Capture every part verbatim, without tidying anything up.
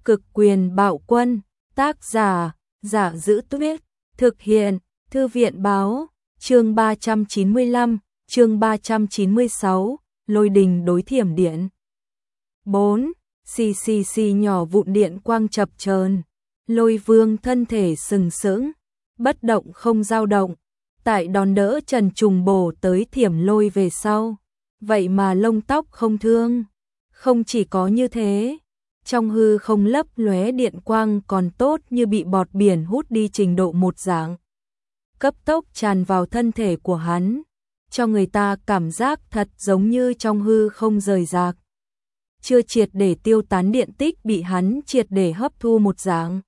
Cực quyền bạo quân, tác giả, Giả Giữ Tuyết, thực hiện, Thư viện báo, chương ba trăm chín mươi lăm, chương ba trăm chín mươi sáu, lôi đình đối thiểm điện. bốn. Xì xì xì nhỏ vụn điện quang chập chờn, Lôi Vương thân thể sừng sững, bất động không dao động, tại đòn đỡ Trần Trùng bổ tới thiểm lôi về sau, vậy mà lông tóc không thương. Không chỉ có như thế, trong hư không lấp lóe điện quang còn tốt như bị bọt biển hút đi trình độ một dạng. Cấp tốc tràn vào thân thể của hắn, cho người ta cảm giác thật giống như trong hư không rời rạc. Chưa triệt để tiêu tán điện tích bị hắn triệt để hấp thu một dạng.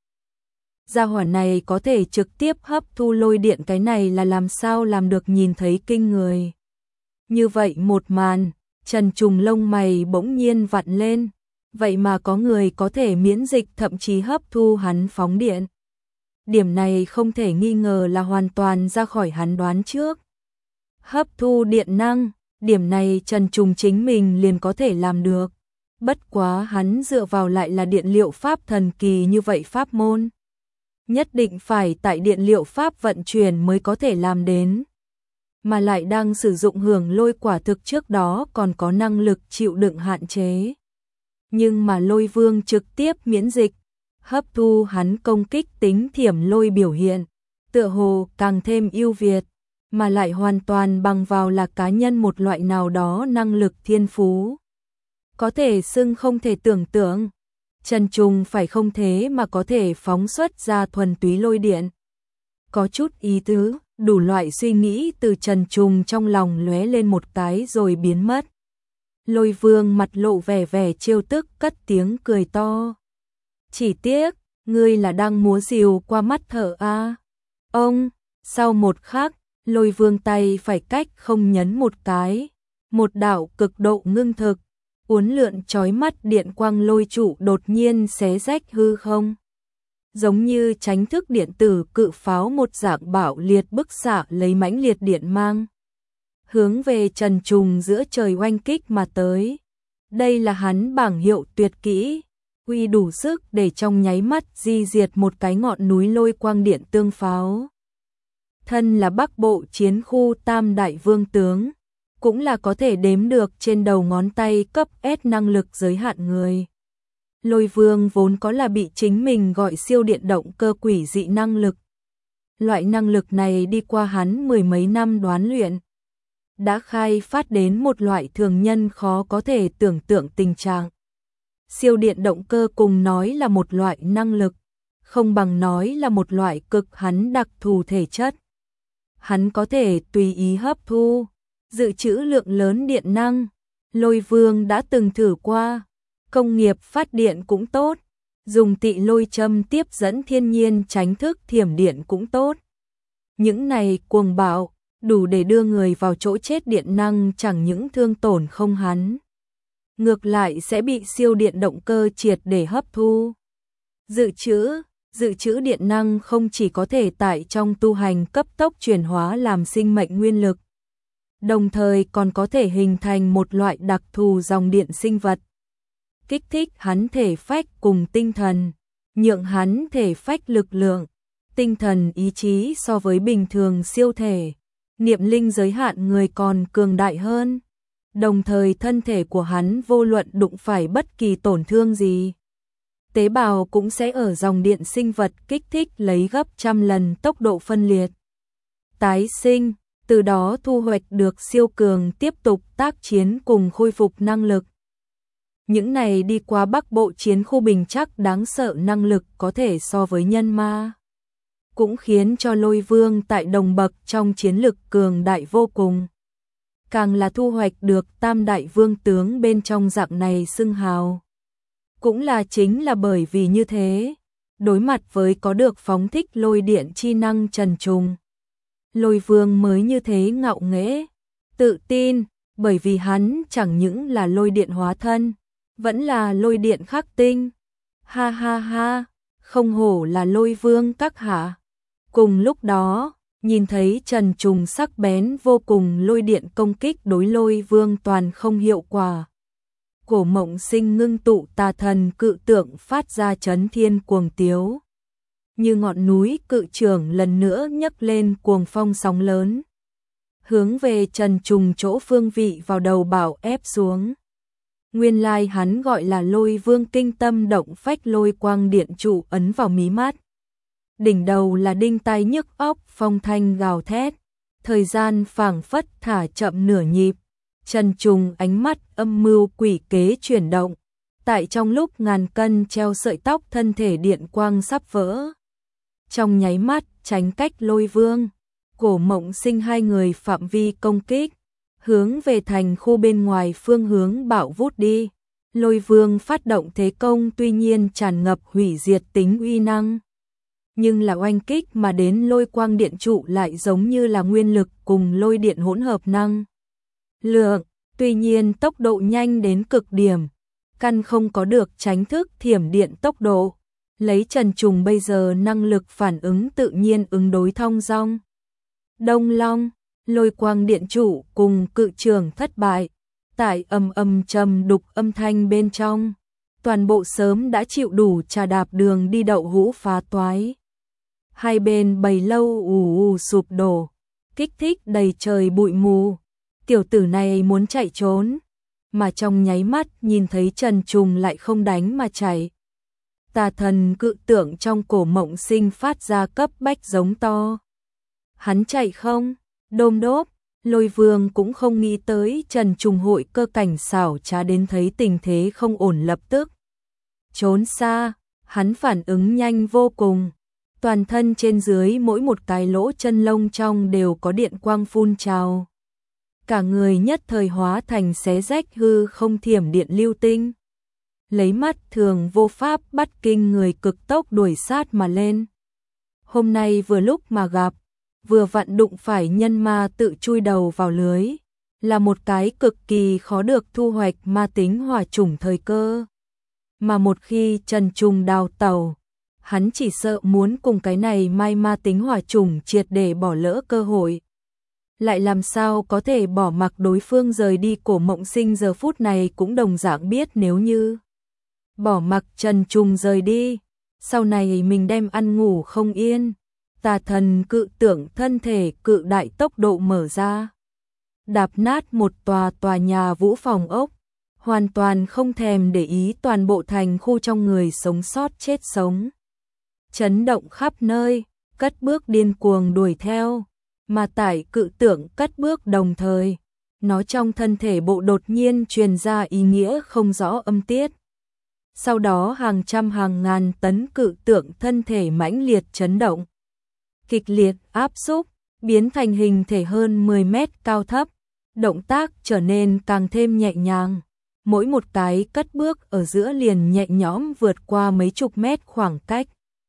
Gia hỏa này có thể trực tiếp hấp thu lôi điện, cái này là làm sao làm được, nhìn thấy kinh người. Như vậy một màn, Trần Trùng lông mày bỗng nhiên vặn lên, vậy mà có người có thể miễn dịch thậm chí hấp thu hắn phóng điện. Điểm này không thể nghi ngờ là hoàn toàn ra khỏi hắn đoán trước. Hấp thu điện năng, điểm này Trần Trùng chính mình liền có thể làm được. Bất quá hắn dựa vào lại là điện liệu pháp thần kỳ như vậy pháp môn. Nhất định phải tại điện liệu pháp vận chuyển mới có thể làm đến. Mà lại đang sử dụng hưởng lôi quả thực trước đó còn có năng lực chịu đựng hạn chế. Nhưng mà Lôi Vương trực tiếp miễn dịch, hấp thu hắn công kích tính thiểm lôi biểu hiện, tựa hồ càng thêm ưu việt, mà lại hoàn toàn bằng vào là cá nhân một loại nào đó năng lực thiên phú. Có thể xưng không thể tưởng tượng, Trần Trùng phải không thế mà có thể phóng xuất ra thuần túy lôi điện. Có chút ý tứ, đủ loại suy nghĩ từ Trần Trùng trong lòng lóe lên một cái rồi biến mất. Lôi Vương mặt lộ vẻ vẻ trêu tức, cất tiếng cười to. Chỉ tiếc, ngươi là đang múa rìu qua mắt thợ a. À? Ông, sau một khắc, Lôi Vương tay phải cách không nhấn một cái, một đạo cực độ ngưng thực, uốn lượn chói mắt điện quang lôi trụ đột nhiên xé rách hư không. Giống như tránh thức điện tử cự pháo một dạng bạo liệt bức xạ lấy mãnh liệt điện mang, hướng về Trần Trùng giữa trời oanh kích mà tới. Đây là hắn bảng hiệu tuyệt kỹ, uy đủ sức để trong nháy mắt di diệt một cái ngọn núi lôi quang điện tương pháo. Thân là Bắc Bộ chiến khu tam đại vương tướng, cũng là có thể đếm được trên đầu ngón tay cấp S năng lực giới hạn người. Lôi Vương vốn có là bị chính mình gọi siêu điện động cơ quỷ dị năng lực. Loại năng lực này đi qua hắn mười mấy năm đoán luyện, đã khai phát đến một loại thường nhân khó có thể tưởng tượng tình trạng. Siêu điện động cơ cùng nói là một loại năng lực, không bằng nói là một loại cực hắn đặc thù thể chất. Hắn có thể tùy ý hấp thu, dự trữ lượng lớn điện năng. Lôi Vương đã từng thử qua, công nghiệp phát điện cũng tốt, dùng tị lôi châm tiếp dẫn thiên nhiên tránh thức thiểm điện cũng tốt. Những này cuồng bạo, đủ để đưa người vào chỗ chết điện năng chẳng những thương tổn không hắn, ngược lại sẽ bị siêu điện động cơ triệt để hấp thu. Dự trữ, dự trữ điện năng không chỉ có thể tại trong tu hành cấp tốc chuyển hóa làm sinh mệnh nguyên lực, đồng thời còn có thể hình thành một loại đặc thù dòng điện sinh vật, kích thích hắn thể phách cùng tinh thần, nhượng hắn thể phách lực lượng, tinh thần ý chí so với bình thường siêu thể, niệm linh giới hạn người còn cường đại hơn. Đồng thời thân thể của hắn vô luận đụng phải bất kỳ tổn thương gì, tế bào cũng sẽ ở dòng điện sinh vật kích thích lấy gấp trăm lần tốc độ phân liệt, tái sinh, từ đó thu hoạch được siêu cường tiếp tục tác chiến cùng khôi phục năng lực. Những này đi qua Bắc Bộ chiến khu bình chắc đáng sợ năng lực có thể so với nhân ma, cũng khiến cho Lôi Vương tại đồng bậc trong chiến lực cường đại vô cùng. Càng là thu hoạch được tam đại vương tướng bên trong dạng này xưng hào. Cũng là chính là bởi vì như thế, đối mặt với có được phóng thích lôi điện chi năng Trần Trùng, Lôi Vương mới như thế ngạo nghễ, tự tin, bởi vì hắn chẳng những là lôi điện hóa thân, vẫn là lôi điện khắc tinh. Ha ha ha, không hổ là Lôi Vương các hạ. Cùng lúc đó, nhìn thấy Trần Trùng sắc bén vô cùng lôi điện công kích đối Lôi Vương toàn không hiệu quả, Cổ Mộng Sinh ngưng tụ tà thần cự tượng phát ra chấn thiên cuồng tiếu. Như ngọn núi cự trường lần nữa nhấc lên cuồng phong sóng lớn. Hướng về Trần Trùng chỗ phương vị vào đầu bảo ép xuống. Nguyên lai hắn gọi là Lôi Vương kinh tâm động phách lôi quang điện trụ ấn vào mí mắt. Đỉnh đầu là đinh tai nhức óc phong thanh gào thét. Thời gian phảng phất thả chậm nửa nhịp. Trần Trùng ánh mắt âm mưu quỷ kế chuyển động. Tại trong lúc ngàn cân treo sợi tóc thân thể điện quang sắp vỡ. Trong nháy mắt tránh cách Lôi Vương, Cổ Mộng Sinh hai người phạm vi công kích. Hướng về thành khu bên ngoài phương hướng bạo vút đi. Lôi Vương phát động thế công tuy nhiên tràn ngập hủy diệt tính uy năng. Nhưng là oanh kích mà đến lôi quang điện trụ lại giống như là nguyên lực cùng lôi điện hỗn hợp năng. Lượng, tuy nhiên tốc độ nhanh đến cực điểm. Căn không có được tránh thức thiểm điện tốc độ. Lấy Trần Trùng bây giờ năng lực phản ứng tự nhiên ứng đối thong dong. Đông Long, lôi quang điện trụ cùng cự trường thất bại. Tại ầm ầm trầm đục âm thanh bên trong. Toàn bộ sớm đã chịu đủ trà đạp đường đi đậu hũ phá toái. Hai bên bầy lâu ù ù sụp đổ. Kích thích đầy trời bụi mù. Tiểu tử này muốn chạy trốn. Mà trong nháy mắt nhìn thấy Trần Trùng lại không đánh mà chạy. Tà thần cự tượng trong Cổ Mộng Sinh phát ra cấp bách giống to. Hắn chạy không? Đôm đốp, Lôi Vương cũng không nghĩ tới Trần Trùng hội cơ cảnh xảo trá đến thấy tình thế không ổn lập tức. Trốn xa, hắn phản ứng nhanh vô cùng. Toàn thân trên dưới mỗi một cái lỗ chân lông trong đều có điện quang phun trào. Cả người nhất thời hóa thành xé rách hư không thiểm điện lưu tinh. Lấy mắt thường vô pháp bắt kinh người cực tốc đuổi sát mà lên. Hôm nay vừa lúc mà gặp, vừa vặn đụng phải nhân ma tự chui đầu vào lưới, là một cái cực kỳ khó được thu hoạch ma tính hỏa chủng thời cơ. Mà một khi Trần Trùng đào tẩu, hắn chỉ sợ muốn cùng cái này mai ma tính hỏa chủng triệt để bỏ lỡ cơ hội. Lại làm sao có thể bỏ mặc đối phương rời đi. Cổ Mộng Sinh giờ phút này cũng đồng dạng biết nếu như bỏ mặc Trần Trùng rời đi, sau này mình đem ăn ngủ không yên. Tà thần cự tượng thân thể cự đại tốc độ mở ra. Đạp nát một tòa tòa nhà vũ phòng ốc. Hoàn toàn không thèm để ý toàn bộ thành khu trong người sống sót chết sống. Chấn động khắp nơi, cất bước điên cuồng đuổi theo. Mà tại cự tượng cất bước đồng thời, nó trong thân thể bộ đột nhiên truyền ra ý nghĩa không rõ âm tiết. Sau đó hàng trăm hàng ngàn tấn cự tượng thân thể mãnh liệt chấn động. Kịch liệt áp xúc, biến thành hình thể hơn mười mét cao thấp. Động tác trở nên càng thêm nhẹ nhàng. Mỗi một cái cất bước ở giữa liền nhẹ nhõm vượt qua mấy chục mét khoảng cách.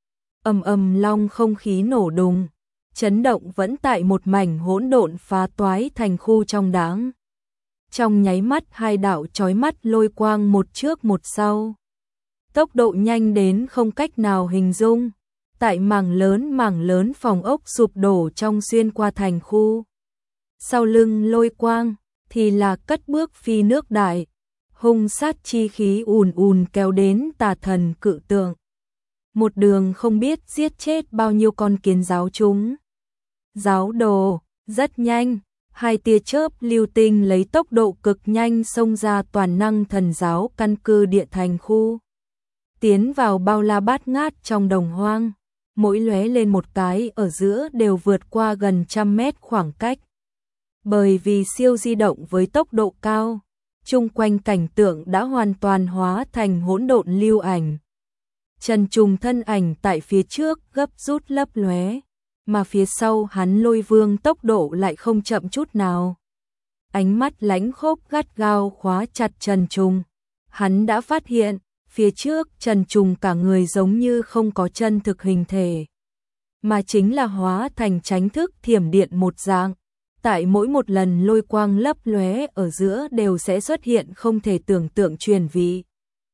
Ầm ầm long không khí nổ đùng. Chấn động vẫn tại một mảnh hỗn độn phá toái thành khu trong đáng. Trong nháy mắt hai đạo chói mắt lôi quang một trước một sau. Tốc độ nhanh đến không cách nào hình dung. Tại mảng lớn mảng lớn phòng ốc sụp đổ trong xuyên qua thành khu. Sau lưng lôi quang thì là cất bước phi nước đại. Hung sát chi khí ùn ùn kéo đến tà thần cự tượng. Một đường không biết giết chết bao nhiêu con kiến giáo chúng. Giáo đồ, rất nhanh, hai tia chớp lưu tinh lấy tốc độ cực nhanh xông ra toàn năng thần giáo căn cứ địa thành khu. Tiến vào bao la bát ngát trong đồng hoang, mỗi lóe lên một cái ở giữa đều vượt qua gần trăm mét khoảng cách. Bởi vì siêu di động với tốc độ cao, chung quanh cảnh tượng đã hoàn toàn hóa thành hỗn độn lưu ảnh. Trần Trùng thân ảnh tại phía trước gấp rút lấp lóe, mà phía sau hắn Lôi Vương tốc độ lại không chậm chút nào. Ánh mắt lánh khốc gắt gao khóa chặt Trần Trùng. Hắn đã phát hiện, phía trước Trần Trùng cả người giống như không có chân thực hình thể, mà chính là hóa thành tránh thức thiểm điện một dạng. Tại mỗi một lần lôi quang lấp lóe ở giữa đều sẽ xuất hiện không thể tưởng tượng truyền vị.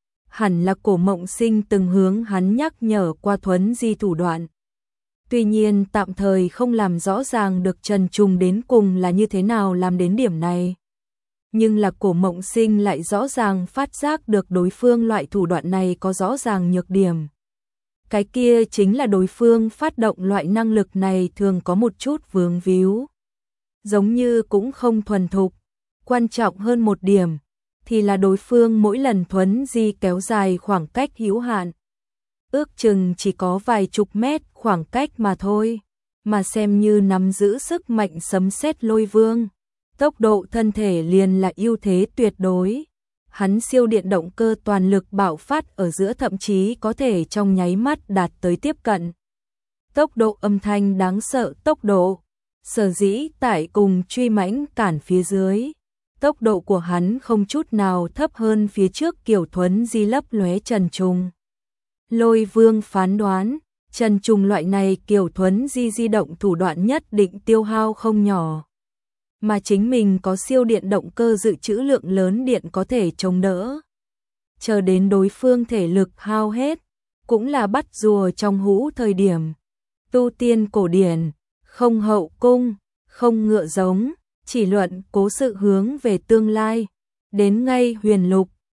Hẳn là Cổ Mộng Sinh từng hướng hắn nhắc nhở qua thuấn di thủ đoạn. Tuy nhiên tạm thời không làm rõ ràng được Trần Trùng đến cùng là như thế nào làm đến điểm này. Nhưng là Cổ Mộng Sinh lại rõ ràng phát giác được đối phương loại thủ đoạn này có rõ ràng nhược điểm. Cái kia chính là đối phương phát động loại năng lực này thường có một chút vướng víu. Giống như cũng không thuần thục. Quan trọng hơn một điểm, thì là đối phương mỗi lần thuấn di kéo dài khoảng cách hữu hạn. Ước chừng chỉ có vài chục mét khoảng cách mà thôi, mà xem như nắm giữ sức mạnh sấm sét lôi vương. Tốc độ thân thể liền là ưu thế tuyệt đối. Hắn siêu điện động cơ toàn lực bạo phát ở giữa thậm chí có thể trong nháy mắt đạt tới tiếp cận. Tốc độ âm thanh đáng sợ tốc độ. Sở dĩ tại cùng truy mãnh cản phía dưới. Tốc độ của hắn không chút nào thấp hơn phía trước kiểu thuấn di lấp lóe Trần Trùng. Lôi vương phán đoán, Trần Trùng loại này kiểu thuấn di di động thủ đoạn nhất định tiêu hao không nhỏ. Mà chính mình có siêu điện động cơ dự trữ lượng lớn điện có thể chống đỡ. Chờ đến đối phương thể lực hao hết, cũng là bắt rùa trong hũ thời điểm. Tu tiên cổ điển, không hậu cung, không ngựa giống, chỉ luận cố sự hướng về tương lai. Đến ngay huyền lục,